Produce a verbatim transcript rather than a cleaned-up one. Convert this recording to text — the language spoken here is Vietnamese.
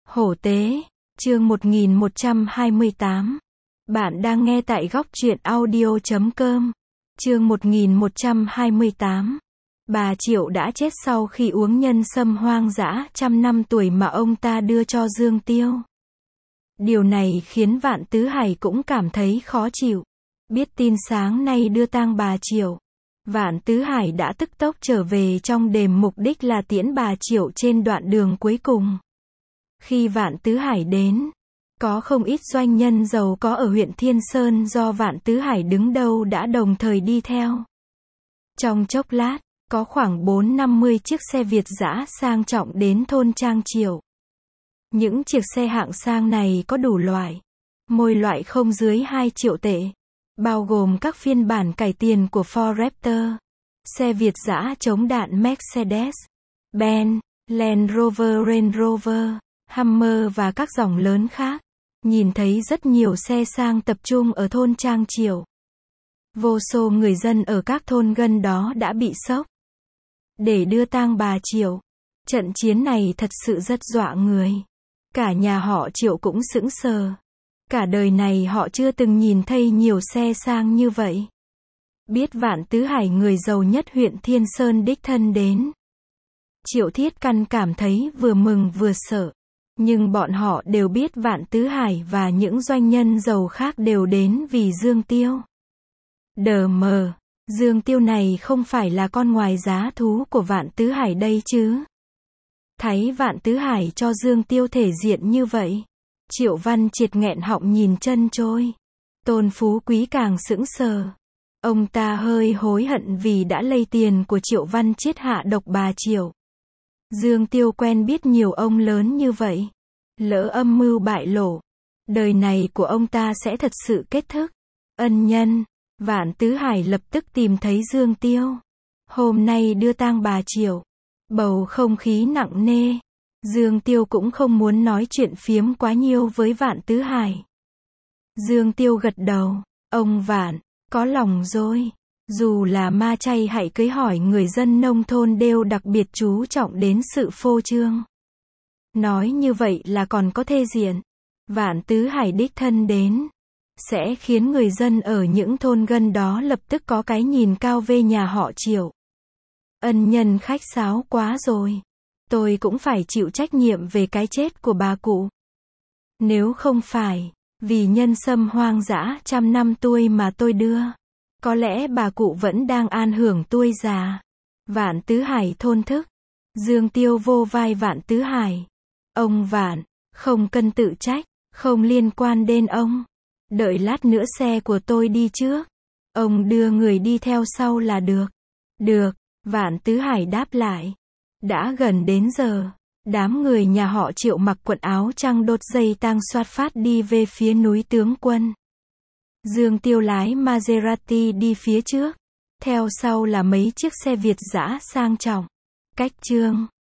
Hổ tế, chương một nghìn một trăm hai mươi tám. Bạn đang nghe tại góc truyện audio chấm com. Chương một nghìn một trăm hai mươi tám. Bà Triệu đã chết sau khi uống nhân sâm hoang dã trăm năm tuổi mà ông ta đưa cho Dương Tiêu. Điều này khiến Vạn Tứ Hải cũng cảm thấy khó chịu. Biết tin sáng nay đưa tang bà Triệu, Vạn Tứ Hải đã tức tốc trở về trong đền, mục đích là tiễn bà Triệu trên đoạn đường cuối cùng. Khi Vạn Tứ Hải đến, có không ít doanh nhân giàu có ở huyện Thiên Sơn do Vạn Tứ Hải đứng đầu đã đồng thời đi theo. Trong chốc lát, có khoảng bốn năm mươi chiếc xe Việt dã sang trọng đến thôn Trang Triệu. Những chiếc xe hạng sang này có đủ loại, mỗi loại không dưới hai triệu tệ, bao gồm các phiên bản cải tiền của Ford Raptor, xe Việt dã chống đạn Mercedes, Benz, Land Rover, Range Rover, Hummer và các dòng lớn khác. Nhìn thấy rất nhiều xe sang tập trung ở thôn Trang Triệu. Vô số người dân ở các thôn gần đó đã bị sốc. Để đưa tang bà Triệu, trận chiến này thật sự rất dọa người. Cả nhà họ Triệu cũng sững sờ. Cả đời này họ chưa từng nhìn thấy nhiều xe sang như vậy. Biết Vạn Tứ Hải, người giàu nhất huyện Thiên Sơn, đích thân đến, Triệu Thiết Căn cảm thấy vừa mừng vừa sợ. Nhưng bọn họ đều biết Vạn Tứ Hải và những doanh nhân giàu khác đều đến vì Dương Tiêu. Đờ mờ, Dương Tiêu này không phải là con ngoài giá thú của Vạn Tứ Hải đây chứ. Thấy Vạn Tứ Hải cho Dương Tiêu thể diện như vậy, Triệu Văn Triệt nghẹn họng nhìn chân trôi. Tôn Phú Quý càng sững sờ. Ông ta hơi hối hận vì đã lây tiền của Triệu Văn Triệt hạ độc bà Triệu. Dương Tiêu quen biết nhiều ông lớn như vậy. Lỡ âm mưu bại lộ, đời này của ông ta sẽ thật sự kết thúc. Ân nhân, Vạn Tứ Hải lập tức tìm thấy Dương Tiêu. Hôm nay đưa tang bà Triệu, bầu không khí nặng nề. Dương Tiêu cũng không muốn nói chuyện phiếm quá nhiều với Vạn Tứ Hải. Dương Tiêu gật đầu, ông Vạn, có lòng rồi. Dù là ma chay hay cưới hỏi, người dân nông thôn đều đặc biệt chú trọng đến sự phô trương. Nói như vậy là còn có thể diện. Vạn Tứ Hải đích thân đến, sẽ khiến người dân ở những thôn gần đó lập tức có cái nhìn cao về nhà họ Triệu. Ân nhân khách sáo quá rồi. Tôi cũng phải chịu trách nhiệm về cái chết của bà cụ. Nếu không phải vì nhân sâm hoang dã trăm năm tuổi mà tôi đưa, có lẽ bà cụ vẫn đang an hưởng tuổi già. Vạn Tứ Hải thôn thức. Dương Tiêu vô vai Vạn Tứ Hải. Ông Vạn, không cần tự trách, không liên quan đến ông. Đợi lát nữa xe của tôi đi trước. Ông đưa người đi theo sau là được. Được, Vạn Tứ Hải đáp lại. Đã gần đến giờ, đám người nhà họ Triệu mặc quần áo trắng đốt dây tang xoát phát đi về phía núi Tướng Quân. Dương Tiêu lái Maserati đi phía trước. Theo sau là mấy chiếc xe Việt dã sang trọng. Cách chương